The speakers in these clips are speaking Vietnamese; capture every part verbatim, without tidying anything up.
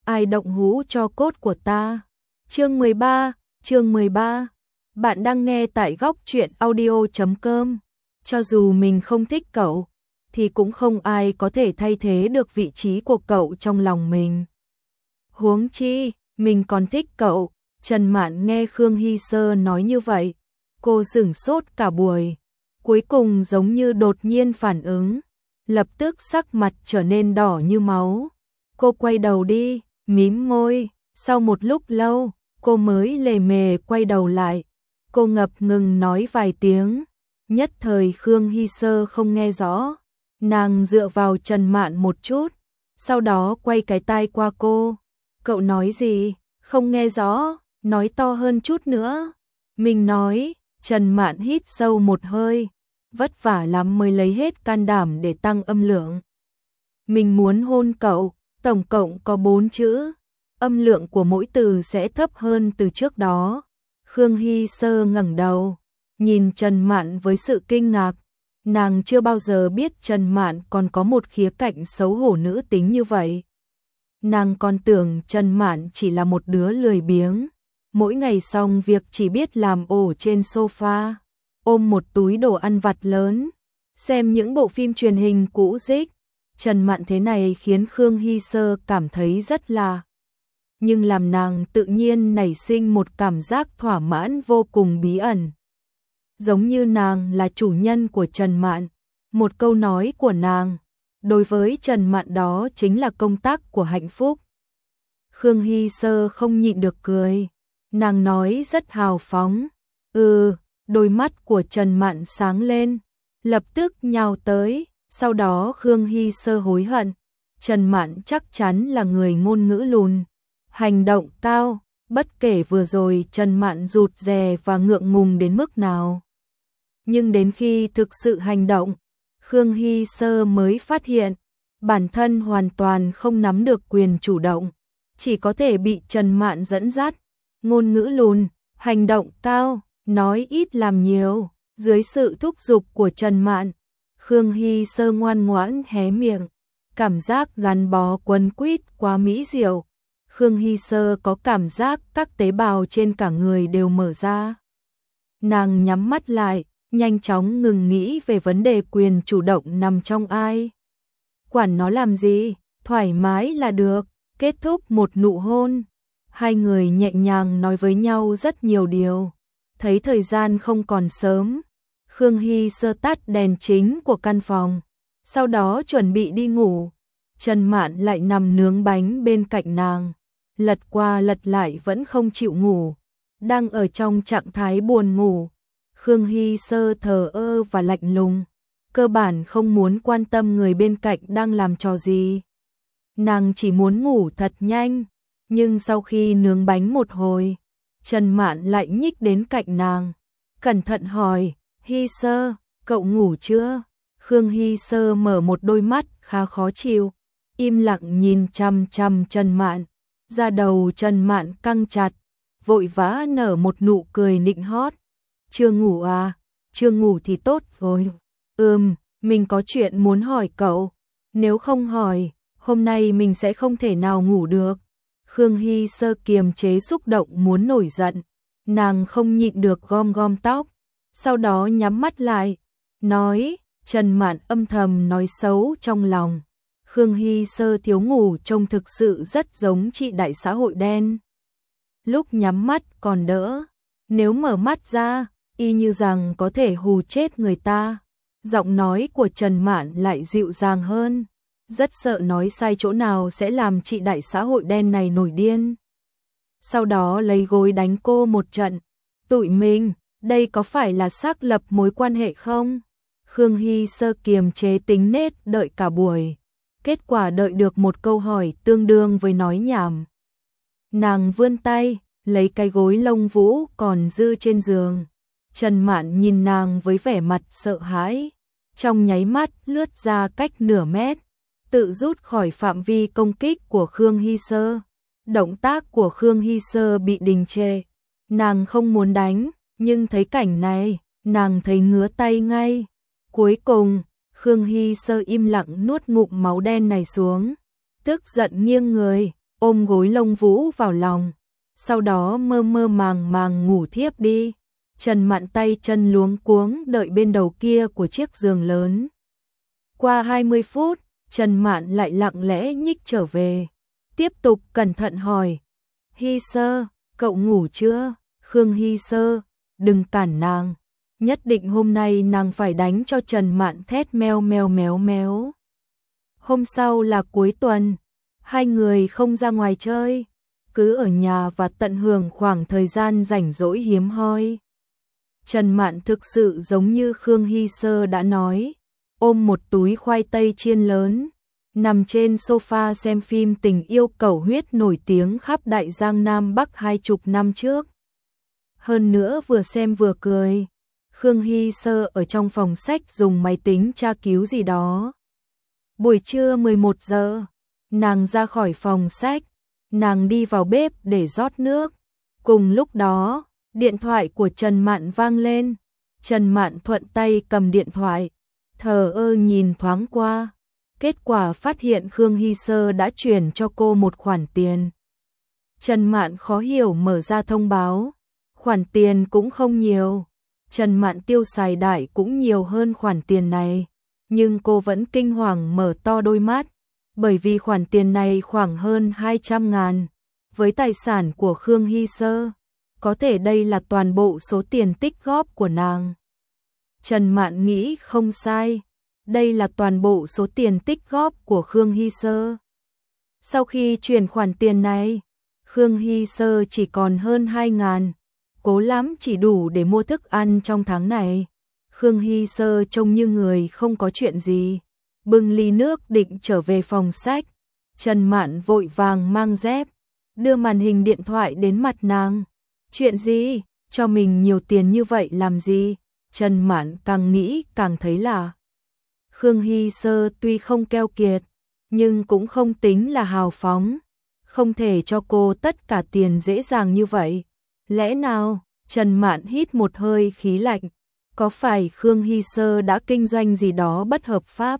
ai động hũ cho cốt của ta. Chương mười ba, chương mười ba. Bạn đang nghe tại góc truyện audio chấm com. Cho dù mình không thích cậu, thì cũng không ai có thể thay thế được vị trí của cậu trong lòng mình. Huống chi, mình còn thích cậu. Trần Mạn nghe Khương Hy Sơ nói như vậy, cô sửng sốt cả buổi, cuối cùng giống như đột nhiên phản ứng, lập tức sắc mặt trở nên đỏ như máu. Cô quay đầu đi, mím môi, sau một lúc lâu, cô mới lề mề quay đầu lại. Cô ngập ngừng nói vài tiếng, nhất thời Khương Hy Sơ không nghe rõ. Nàng dựa vào Trần Mạn một chút, sau đó quay cái tai qua cô. Cậu nói gì? Không nghe rõ, nói to hơn chút nữa. Mình nói. Trần Mạn hít sâu một hơi, vất vả lắm mới lấy hết can đảm để tăng âm lượng. Mình muốn hôn cậu, tổng cộng có bốn chữ, âm lượng của mỗi từ sẽ thấp hơn từ trước đó. Khương Hy Sơ ngẩng đầu, nhìn Trần Mạn với sự kinh ngạc. Nàng chưa bao giờ biết Trần Mạn còn có một khía cạnh xấu hổ nữ tính như vậy. Nàng còn tưởng Trần Mạn chỉ là một đứa lười biếng, mỗi ngày xong việc chỉ biết làm ổ trên sofa, ôm một túi đồ ăn vặt lớn, xem những bộ phim truyền hình cũ rích. Trần Mạn thế này khiến Khương Hy Sơ cảm thấy rất lạ, nhưng làm nàng tự nhiên nảy sinh một cảm giác thỏa mãn vô cùng bí ẩn. Giống như nàng là chủ nhân của Trần Mạn, một câu nói của nàng đối với Trần Mạn đó chính là công tắc của hạnh phúc. Khương Hy Sơ không nhịn được cười, nàng nói rất hào phóng. Ừ, đôi mắt của Trần Mạn sáng lên, lập tức nhào tới. Sau đó Khương Hy Sơ hối hận, Trần Mạn chắc chắn là người ngôn ngữ lùn, hành động cao, bất kể vừa rồi Trần Mạn rụt rè và ngượng ngùng đến mức nào. Nhưng đến khi thực sự hành động, Khương Hy Sơ mới phát hiện, bản thân hoàn toàn không nắm được quyền chủ động, chỉ có thể bị Trần Mạn dẫn dắt. Ngôn ngữ lùn, hành động cao, nói ít làm nhiều, dưới sự thúc giục của Trần Mạn, Khương Hy Sơ ngoan ngoãn hé miệng, cảm giác gắn bó quấn quýt quá mỹ diệu. Khương Hy Sơ có cảm giác các tế bào trên cả người đều mở ra. Nàng nhắm mắt lại, nhanh chóng ngừng nghĩ về vấn đề quyền chủ động nằm trong ai. Quản nó làm gì, thoải mái là được. Kết thúc một nụ hôn, hai người nhẹ nhàng nói với nhau rất nhiều điều. Thấy thời gian không còn sớm, Khương Hy Sơ tắt đèn chính của căn phòng, sau đó chuẩn bị đi ngủ. Trần Mạn lại nằm nướng bánh bên cạnh nàng, lật qua lật lại vẫn không chịu ngủ, đang ở trong trạng thái buồn ngủ. Khương Hy Sơ thờ ơ và lạnh lùng, cơ bản không muốn quan tâm người bên cạnh đang làm trò gì. Nàng chỉ muốn ngủ thật nhanh, nhưng sau khi nướng bánh một hồi, Trần Mạn lại nhích đến cạnh nàng, cẩn thận hỏi, Hy Sơ, cậu ngủ chưa? Khương Hy Sơ mở một đôi mắt khá khó chịu, im lặng nhìn chằm chằm Trần Mạn, da đầu Trần Mạn căng chặt, vội vã nở một nụ cười nịnh hót. Chưa ngủ à? Chưa ngủ thì tốt rồi. Ừm, mình có chuyện muốn hỏi cậu, nếu không hỏi, hôm nay mình sẽ không thể nào ngủ được. Khương Hy Sơ kiềm chế xúc động muốn nổi giận, nàng không nhịn được gom gom tóc, sau đó nhắm mắt lại, nói. Trần Mạn âm thầm nói xấu trong lòng, Khương Hy Sơ thiếu ngủ trông thực sự rất giống chị đại xã hội đen. Lúc nhắm mắt còn đỡ, nếu mở mắt ra, y như rằng có thể hù chết người ta. Giọng nói của Trần Mạn lại dịu dàng hơn, rất sợ nói sai chỗ nào sẽ làm chị đại xã hội đen này nổi điên. Sau đó lấy gối đánh cô một trận. Tụi mình, đây có phải là xác lập mối quan hệ không? Khương Hy Sơ kiềm chế tính nết đợi cả buổi, kết quả đợi được một câu hỏi tương đương với nói nhảm. Nàng vươn tay, lấy cái gối lông vũ còn dư trên giường. Trần Mạn nhìn nàng với vẻ mặt sợ hãi, trong nháy mắt lướt ra cách nửa mét, tự rút khỏi phạm vi công kích của Khương Hy Sơ. Động tác của Khương Hy Sơ bị đình trệ, nàng không muốn đánh, nhưng thấy cảnh này, nàng thấy ngứa tay ngay. Cuối cùng, Khương Hy Sơ im lặng nuốt ngụm máu đen này xuống, tức giận nghiêng người, ôm gối lông vũ vào lòng, sau đó mơ mơ màng màng ngủ thiếp đi. Trần Mạn tay chân luống cuống đợi bên đầu kia của chiếc giường lớn. Qua hai mươi phút, Trần Mạn lại lặng lẽ nhích trở về, tiếp tục cẩn thận hỏi, Hy Sơ, cậu ngủ chưa? Khương Hy Sơ, đừng cản nàng, nhất định hôm nay nàng phải đánh cho Trần Mạn thét meo meo méo méo. Hôm sau là cuối tuần, hai người không ra ngoài chơi, cứ ở nhà và tận hưởng khoảng thời gian rảnh rỗi hiếm hoi. Trần Mạn thực sự giống như Khương Hy Sơ đã nói, ôm một túi khoai tây chiên lớn, nằm trên sofa xem phim tình yêu cầu huyết nổi tiếng khắp Đại Giang Nam Bắc hai chục năm trước. Hơn nữa vừa xem vừa cười. Khương Hy Sơ ở trong phòng sách dùng máy tính tra cứu gì đó. Buổi trưa mười một giờ, nàng ra khỏi phòng sách, nàng đi vào bếp để rót nước. Cùng lúc đó, điện thoại của Trần Mạn vang lên. Trần Mạn thuận tay cầm điện thoại, thờ ơ nhìn thoáng qua. Kết quả phát hiện Khương Hy Sơ đã chuyển cho cô một khoản tiền. Trần Mạn khó hiểu mở ra thông báo. Khoản tiền cũng không nhiều. Trần Mạn tiêu xài đại cũng nhiều hơn khoản tiền này. Nhưng cô vẫn kinh hoàng mở to đôi mắt. Bởi vì khoản tiền này khoảng hơn hai trăm ngàn. Với tài sản của Khương Hy Sơ, có thể đây là toàn bộ số tiền tích góp của nàng. Trần Mạn nghĩ không sai. Đây là toàn bộ số tiền tích góp của Khương Hy Sơ. Sau khi chuyển khoản tiền này, Khương Hy Sơ chỉ còn hơn hai ngàn. Cố lắm chỉ đủ để mua thức ăn trong tháng này. Khương Hy Sơ trông như người không có chuyện gì. Bưng ly nước định trở về phòng sách. Trần Mạn vội vàng mang dép, đưa màn hình điện thoại đến mặt nàng. Chuyện gì? Cho mình nhiều tiền như vậy làm gì? Trần Mạn càng nghĩ càng thấy là Khương Hy Sơ tuy không keo kiệt, nhưng cũng không tính là hào phóng. Không thể cho cô tất cả tiền dễ dàng như vậy. Lẽ nào? Trần Mạn hít một hơi khí lạnh. Có phải Khương Hy Sơ đã kinh doanh gì đó bất hợp pháp?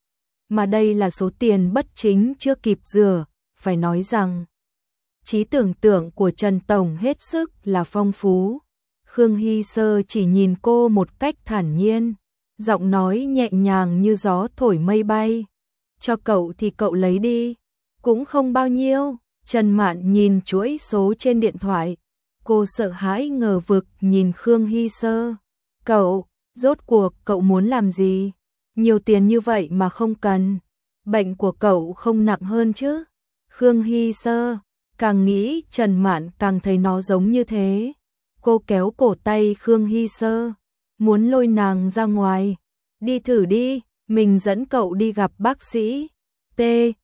Mà đây là số tiền bất chính chưa kịp rửa. Phải nói rằng trí tưởng tượng của Trần Tổng hết sức là phong phú. Khương Hy Sơ chỉ nhìn cô một cách thản nhiên, giọng nói nhẹ nhàng như gió thổi mây bay. Cho cậu thì cậu lấy đi, cũng không bao nhiêu. Trần Mạn nhìn chuỗi số trên điện thoại, cô sợ hãi ngờ vực nhìn Khương Hy Sơ. Cậu, rốt cuộc cậu muốn làm gì? Nhiều tiền như vậy mà không cần. Bệnh của cậu không nặng hơn chứ? Khương Hy Sơ, càng nghĩ Trần Mạn càng thấy nó giống như thế. Cô kéo cổ tay Khương Hy Sơ, muốn lôi nàng ra ngoài. Đi thử đi, mình dẫn cậu đi gặp bác sĩ. T,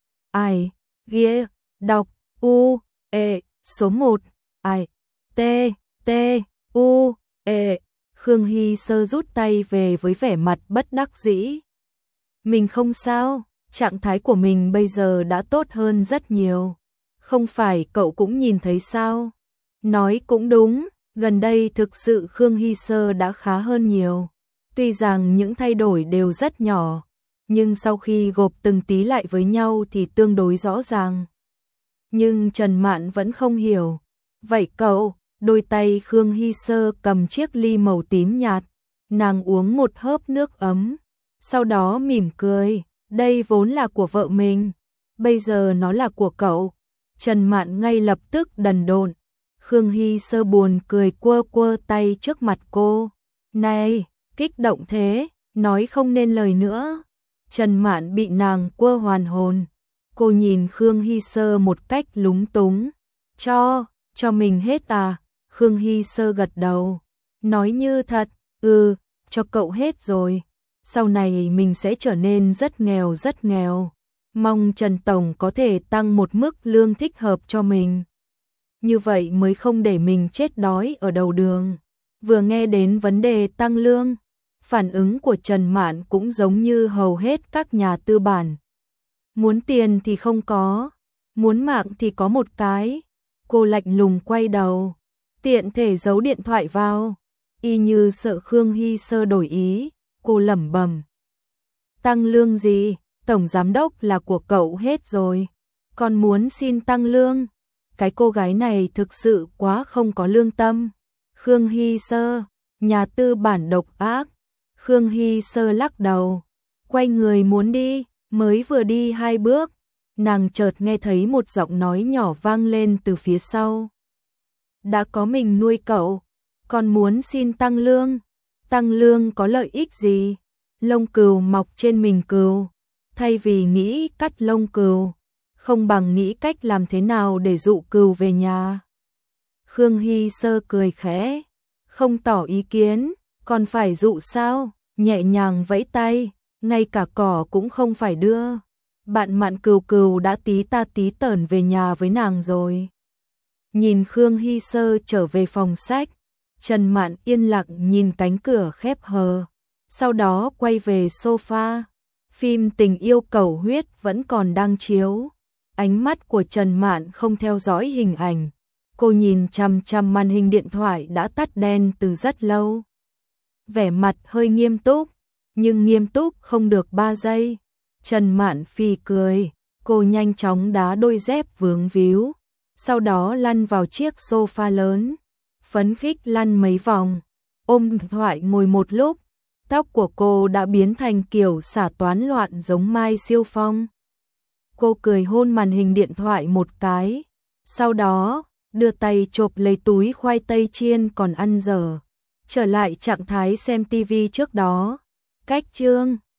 I, G, đọc, U, E, số một, I, T, T, U, E. Khương Hy Sơ rút tay về với vẻ mặt bất đắc dĩ. Mình không sao, trạng thái của mình bây giờ đã tốt hơn rất nhiều. Không phải cậu cũng nhìn thấy sao? Nói cũng đúng, gần đây thực sự Khương Hy Sơ đã khá hơn nhiều. Tuy rằng những thay đổi đều rất nhỏ, nhưng sau khi gộp từng tí lại với nhau thì tương đối rõ ràng. Nhưng Trần Mạn vẫn không hiểu. Vậy cậu? Đôi tay Khương Hy Sơ cầm chiếc ly màu tím nhạt, nàng uống một hớp nước ấm, sau đó mỉm cười, đây vốn là của vợ mình, bây giờ nó là của cậu. Trần Mạn ngay lập tức đần độn. Khương Hy Sơ buồn cười quơ quơ tay trước mặt cô. Này, kích động thế, nói không nên lời nữa. Trần Mạn bị nàng quơ hoàn hồn. Cô nhìn Khương Hy Sơ một cách lúng túng. Cho, cho mình hết à? Khương Hy Sơ gật đầu, nói như thật, ừ, cho cậu hết rồi. Sau này mình sẽ trở nên rất nghèo rất nghèo. Mong Trần Tổng có thể tăng một mức lương thích hợp cho mình. Như vậy mới không để mình chết đói ở đầu đường. Vừa nghe đến vấn đề tăng lương, phản ứng của Trần Mạn cũng giống như hầu hết các nhà tư bản. Muốn tiền thì không có, muốn mạng thì có một cái. Cô lạnh lùng quay đầu, tiện thể giấu điện thoại vào, y như sợ Khương Hy Sơ đổi ý. Cô lẩm bẩm, tăng lương gì? Tổng giám đốc là của cậu hết rồi. còn muốn xin tăng lương. Cái cô gái này thực sự quá không có lương tâm. Khương Hy Sơ, nhà tư bản độc ác. Khương Hy Sơ lắc đầu, quay người muốn đi, mới vừa đi hai bước, nàng chợt nghe thấy một giọng nói nhỏ vang lên từ phía sau. Đã có mình nuôi cậu, còn muốn xin tăng lương. Tăng lương có lợi ích gì? Lông cừu mọc trên mình cừu, thay vì nghĩ cắt lông cừu, không bằng nghĩ cách làm thế nào để dụ cừu về nhà. Khương Hy Sơ cười khẽ, không tỏ ý kiến, còn phải dụ sao? Nhẹ nhàng vẫy tay, ngay cả cỏ cũng không phải đưa. Bạn Mạn Cừu Cừu đã tí ta tí tởn về nhà với nàng rồi. Nhìn Khương Hy Sơ trở về phòng sách, Trần Mạn yên lặng nhìn cánh cửa khép hờ, sau đó quay về sofa. Phim Tình yêu cầu huyết vẫn còn đang chiếu. Ánh mắt của Trần Mạn không theo dõi hình ảnh. Cô nhìn chằm chằm màn hình điện thoại đã tắt đèn từ rất lâu. Vẻ mặt hơi nghiêm túc, nhưng nghiêm túc không được ba giây. Trần Mạn phì cười, cô nhanh chóng đá đôi dép vướng víu, sau đó lăn vào chiếc sofa lớn, phấn khích lăn mấy vòng, ôm điện thoại ngồi một lúc. Tóc của cô đã biến thành kiểu xả toán loạn giống Mai Siêu Phong. Cô cười hôn màn hình điện thoại một cái, sau đó đưa tay chộp lấy túi khoai tây chiên còn ăn dở, trở lại trạng thái xem tivi trước đó. Cách chương